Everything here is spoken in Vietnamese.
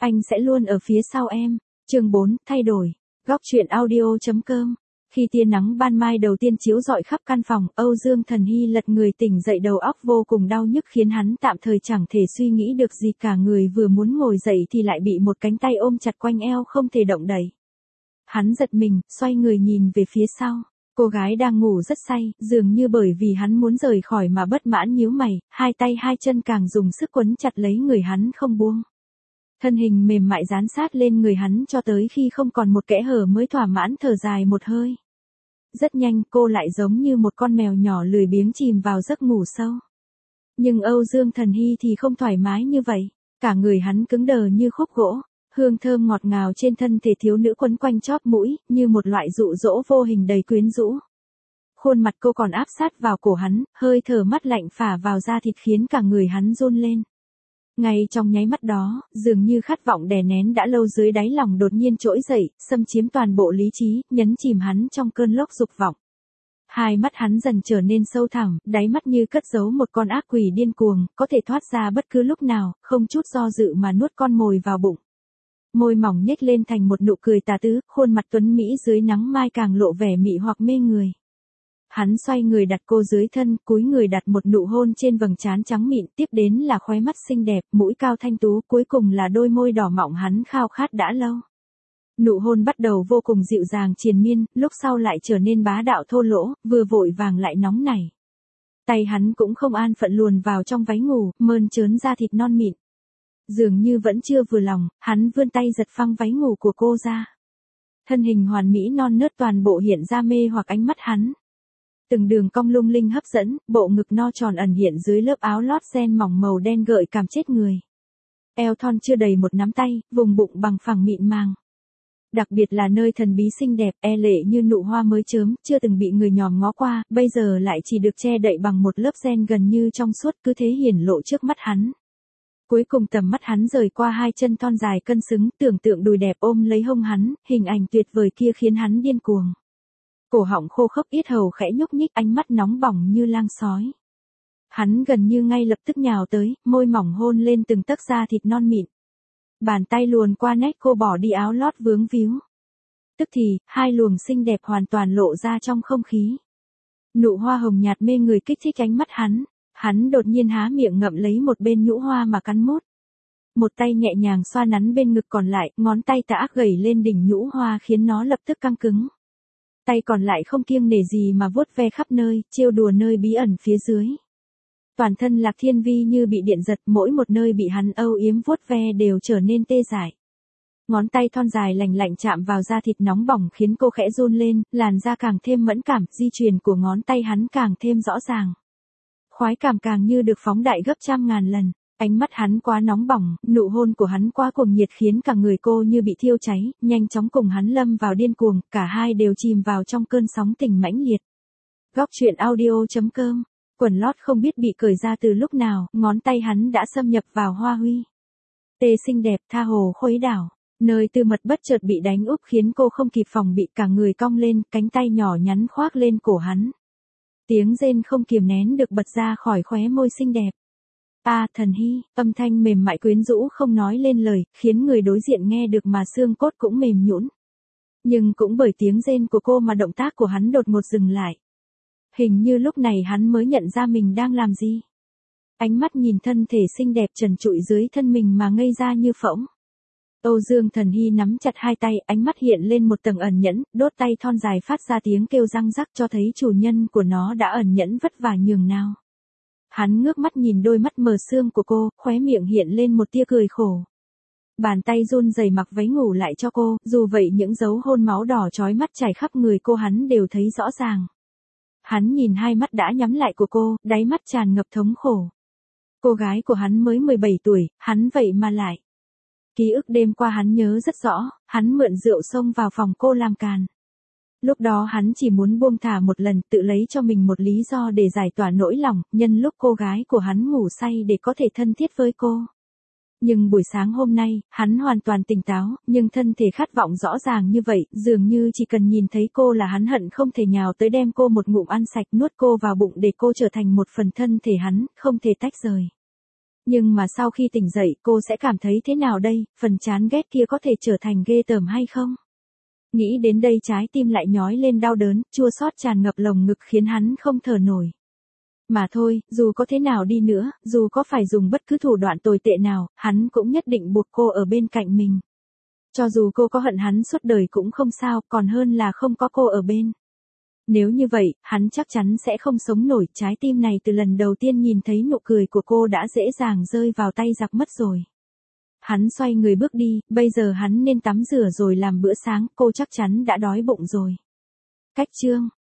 Anh sẽ luôn ở phía sau em. Chương 4, thay đổi. Góc truyện audio.com. Khi tia nắng ban mai đầu tiên chiếu rọi khắp căn phòng, Âu Dương Thần Hy lật người tỉnh dậy, đầu óc vô cùng đau nhức khiến hắn tạm thời chẳng thể suy nghĩ được gì cả, người vừa muốn ngồi dậy thì lại bị một cánh tay ôm chặt quanh eo không thể động đậy. Hắn giật mình, xoay người nhìn về phía sau. Cô gái đang ngủ rất say, dường như bởi vì hắn muốn rời khỏi mà bất mãn nhíu mày, hai tay hai chân càng dùng sức quấn chặt lấy người hắn không buông. Thân hình mềm mại dán sát lên người hắn cho tới khi không còn một kẽ hở mới thỏa mãn thở dài một hơi. Rất nhanh cô lại giống như một con mèo nhỏ lười biếng chìm vào giấc ngủ sâu. Nhưng Âu Dương Thần Hy thì không thoải mái như vậy, cả người hắn cứng đờ như khúc gỗ, hương thơm ngọt ngào trên thân thể thiếu nữ quấn quanh chóp mũi, như một loại dụ dỗ vô hình đầy quyến rũ. Khuôn mặt cô còn áp sát vào cổ hắn, hơi thở mát lạnh phả vào da thịt khiến cả người hắn run lên. Ngay trong nháy mắt đó, dường như khát vọng đè nén đã lâu dưới đáy lòng đột nhiên trỗi dậy, xâm chiếm toàn bộ lý trí, nhấn chìm hắn trong cơn lốc dục vọng. Hai mắt hắn dần trở nên sâu thẳm, đáy mắt như cất giấu một con ác quỷ điên cuồng, có thể thoát ra bất cứ lúc nào, không chút do dự mà nuốt con mồi vào bụng. Môi mỏng nhếch lên thành một nụ cười tà tứ, khuôn mặt tuấn mỹ dưới nắng mai càng lộ vẻ mị hoặc mê người. Hắn xoay người đặt cô dưới thân, cúi người đặt một nụ hôn trên vầng trán trắng mịn, tiếp đến là khóe mắt xinh đẹp, mũi cao thanh tú, cuối cùng là đôi môi đỏ mọng hắn khao khát đã lâu. Nụ hôn bắt đầu vô cùng dịu dàng triền miên, lúc sau lại trở nên bá đạo thô lỗ, vừa vội vàng lại nóng nảy. Tay hắn cũng không an phận luồn vào trong váy ngủ, mơn trớn da thịt non mịn. Dường như vẫn chưa vừa lòng, hắn vươn tay giật phăng váy ngủ của cô ra. Thân hình hoàn mỹ non nớt toàn bộ hiện ra mê hoặc ánh mắt hắn. Từng đường cong lung linh hấp dẫn, bộ ngực no tròn ẩn hiện dưới lớp áo lót ren mỏng màu đen gợi cảm chết người. Eo thon chưa đầy một nắm tay, vùng bụng bằng phẳng mịn màng. Đặc biệt là nơi thần bí xinh đẹp, e lệ như nụ hoa mới chớm, chưa từng bị người nhòm ngó qua, bây giờ lại chỉ được che đậy bằng một lớp ren gần như trong suốt, cứ thế hiển lộ trước mắt hắn. Cuối cùng tầm mắt hắn rời qua hai chân thon dài cân xứng, tưởng tượng đùi đẹp ôm lấy hông hắn, hình ảnh tuyệt vời kia khiến hắn điên cuồng. Cổ họng khô khốc, yết hầu khẽ nhúc nhích, ánh mắt nóng bỏng như lang sói. Hắn gần như ngay lập tức nhào tới, môi mỏng hôn lên từng tấc da thịt non mịn. Bàn tay luồn qua nách cô bỏ đi áo lót vướng víu. Tức thì, hai luồng xinh đẹp hoàn toàn lộ ra trong không khí. Nụ hoa hồng nhạt mê người kích thích ánh mắt hắn. Hắn đột nhiên há miệng ngậm lấy một bên nhũ hoa mà cắn mút. Một tay nhẹ nhàng xoa nắn bên ngực còn lại, ngón tay tà ác gẩy lên đỉnh nhũ hoa khiến nó lập tức căng cứng. Tay còn lại không kiêng nể gì mà vuốt ve khắp nơi, trêu đùa nơi bí ẩn phía dưới. Toàn thân Lạc Thiên Vi như bị điện giật, mỗi một nơi bị hắn âu yếm vuốt ve đều trở nên tê dại. Ngón tay thon dài lành lạnh chạm vào da thịt nóng bỏng khiến cô khẽ run lên, làn da càng thêm mẫn cảm, di truyền của ngón tay hắn càng thêm rõ ràng. Khoái cảm càng như được phóng đại gấp trăm ngàn lần. Ánh mắt hắn quá nóng bỏng, nụ hôn của hắn quá cuồng nhiệt khiến cả người cô như bị thiêu cháy, nhanh chóng cùng hắn lâm vào điên cuồng, cả hai đều chìm vào trong cơn sóng tình mãnh liệt. Góc truyện audio.com. Quần lót không biết bị cởi ra từ lúc nào, ngón tay hắn đã xâm nhập vào hoa huy. Tê xinh đẹp tha hồ khuấy đảo, nơi tư mật bất chợt bị đánh úp khiến cô không kịp phòng bị, cả người cong lên, cánh tay nhỏ nhắn khoác lên cổ hắn. Tiếng rên không kiềm nén được bật ra khỏi khóe môi xinh đẹp. Thần Hy, âm thanh mềm mại quyến rũ không nói lên lời, khiến người đối diện nghe được mà xương cốt cũng mềm nhũn. Nhưng cũng bởi tiếng rên của cô mà động tác của hắn đột ngột dừng lại. Hình như lúc này hắn mới nhận ra mình đang làm gì. Ánh mắt nhìn thân thể xinh đẹp trần trụi dưới thân mình mà ngây ra như phỗng. Âu Dương Thần Hy nắm chặt hai tay, ánh mắt hiện lên một tầng ẩn nhẫn, đốt tay thon dài phát ra tiếng kêu răng rắc cho thấy chủ nhân của nó đã ẩn nhẫn vất vả nhường nào. Hắn ngước mắt nhìn đôi mắt mờ sương của cô, khóe miệng hiện lên một tia cười khổ. Bàn tay run rẩy mặc váy ngủ lại cho cô, dù vậy những dấu hôn máu đỏ chói mắt chảy khắp người cô hắn đều thấy rõ ràng. Hắn nhìn hai mắt đã nhắm lại của cô, đáy mắt tràn ngập thống khổ. Cô gái của hắn mới 17 tuổi, hắn vậy mà lại. Ký ức đêm qua hắn nhớ rất rõ, hắn mượn rượu xông vào phòng cô làm càn. Lúc đó hắn chỉ muốn buông thả một lần, tự lấy cho mình một lý do để giải tỏa nỗi lòng, nhân lúc cô gái của hắn ngủ say để có thể thân thiết với cô. Nhưng buổi sáng hôm nay, hắn hoàn toàn tỉnh táo, nhưng thân thể khát vọng rõ ràng như vậy, dường như chỉ cần nhìn thấy cô là hắn hận không thể nhào tới đem cô một ngụm ăn sạch, nuốt cô vào bụng để cô trở thành một phần thân thể hắn, không thể tách rời. Nhưng mà sau khi tỉnh dậy cô sẽ cảm thấy thế nào đây, phần chán ghét kia có thể trở thành ghê tởm hay không? Nghĩ đến đây trái tim lại nhói lên đau đớn, chua xót tràn ngập lồng ngực khiến hắn không thở nổi. Mà thôi, dù có thế nào đi nữa, dù có phải dùng bất cứ thủ đoạn tồi tệ nào, hắn cũng nhất định buộc cô ở bên cạnh mình. Cho dù cô có hận hắn suốt đời cũng không sao, còn hơn là không có cô ở bên. Nếu như vậy, hắn chắc chắn sẽ không sống nổi, trái tim này từ lần đầu tiên nhìn thấy nụ cười của cô đã dễ dàng rơi vào tay giặc mất rồi. Hắn xoay người bước đi, bây giờ hắn nên tắm rửa rồi làm bữa sáng, cô chắc chắn đã đói bụng rồi. Cách chương